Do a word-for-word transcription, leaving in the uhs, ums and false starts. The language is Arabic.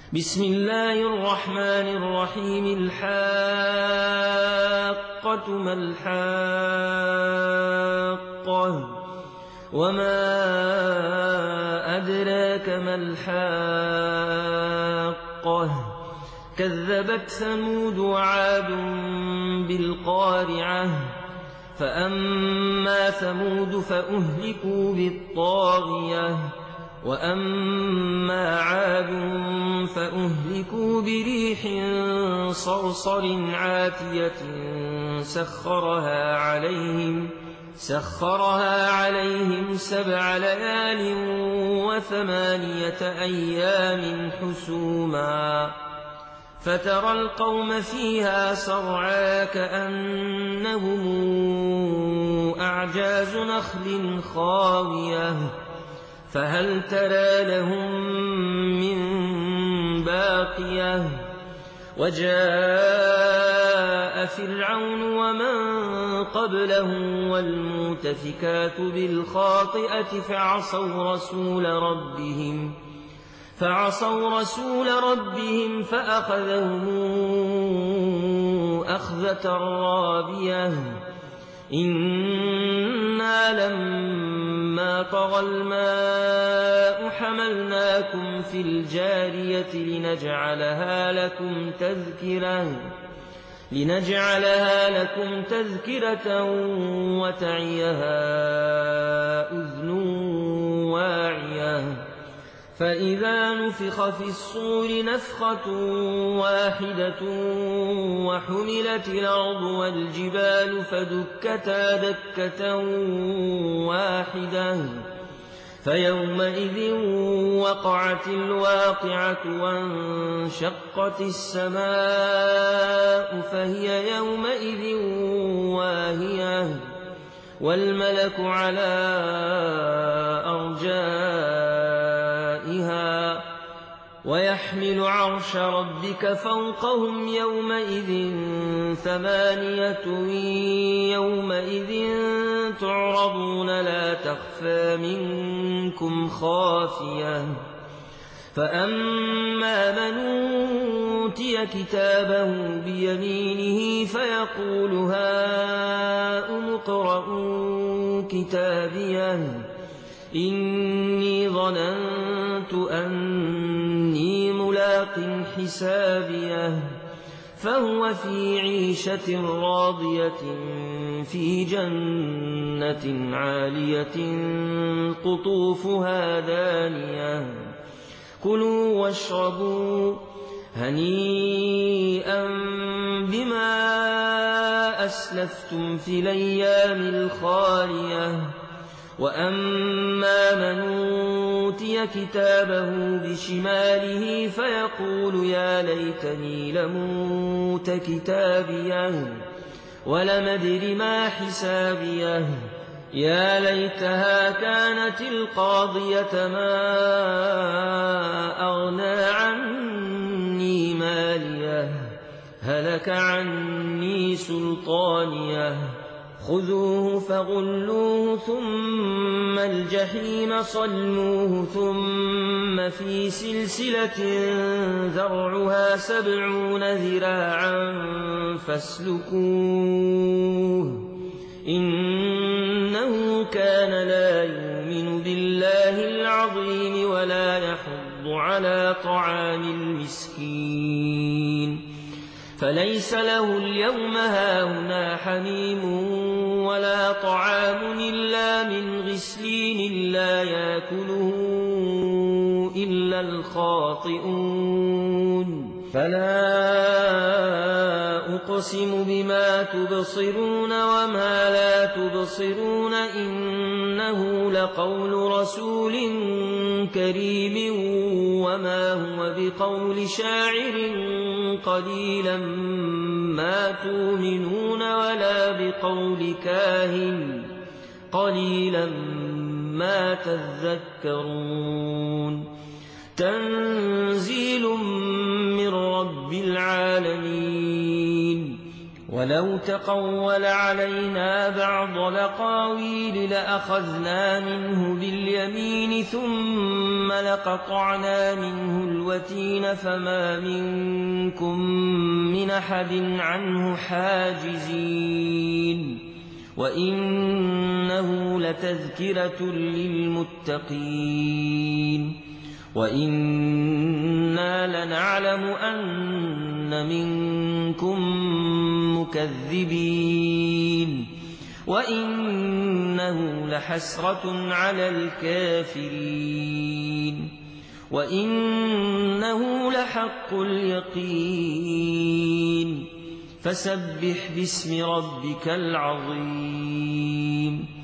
بسم الله الرحمن الرحيم. الحاقة ما الحاقة وما أدراك ما الحاقة كذبت ثمود وعاد بالقارعة فأما ثمود فأهلكوا بالطاغية وأما عاد فأهلكوا بريح صرصر عاتية سخرها عليهم سخرها عليهم سبع ليال وثمانية أيام حسوما فترى القوم فيها صرعا كأنهم أعجاز نخل خاوية فهل ترى لهم من باقية وجاء فرعون ومن قبله والمؤتفكات بالخاطئة فعصوا رسول ربهم فعصوا رسول ربهم فأخذهم أخذة رابية إنا لما طغى الماء حملناكم في الجارية لنجعلها لكم تذكرة لنجعلها لكم تذكرة وتعيها أذن واعية فإذا نفخ في الصور نفخة واحدة وحملت الأرض والجبال فدكتا دكة واحدة فيومئذ وقعت الواقعة وانشقت السماء فهي يومئذ واهية والملك على أرجائها ويحمل عرش ربك فوقهم يومئذ ثمانية يومئذ تعرضون لا تخفى منكم خافية فأما من أوتي كتابه بيمينه فيقول هاؤم اقرءوا كتابيه إني ظننت أني ملاق حسابيه فهو في عيشة راضية في جنة عالية قطوفها دانية كلوا واشربوا هنيئا بما أسلفتم في الأيام الخالية وأما من أوتي كتابه بشماله فيقول يا ليتني لموت كتابيه ولم أدر ما حسابيه يا ليتها كانت القاضية ما أغنى عني ماليه هلك عني سلطانيه خذوه فغلوه ثم الجحيم صلوه ثم في سلسلة ذرعها سبعون ذراعا فاسلكوه إنه كان لا يؤمن بالله العظيم ولا يحض على طعام المسكين فليس له اليوم هاهنا حميم ولا طعام إلا من غسلين لا يأكله إلا الخاطئون فلا أقسم بما تبصرون وما لا تبصرون إنه لقول رسول كريم وما هو بقول شاعر قليلا ما تؤمنون ولا بقول كاهن قليلا ما تذكرون تنزيل من رب العالمين ولو تقول علينا بعض الأقاويل لأخذنا منه باليمين ثم لقطعنا منه الوتين فما منكم من أحد عنه حاجزين وإنه لتذكرة للمتقين وإنا لنعلم أن منكم مكذبين وإنه لحسرة على الكافرين وإنه لحق اليقين فسبح باسم ربك العظيم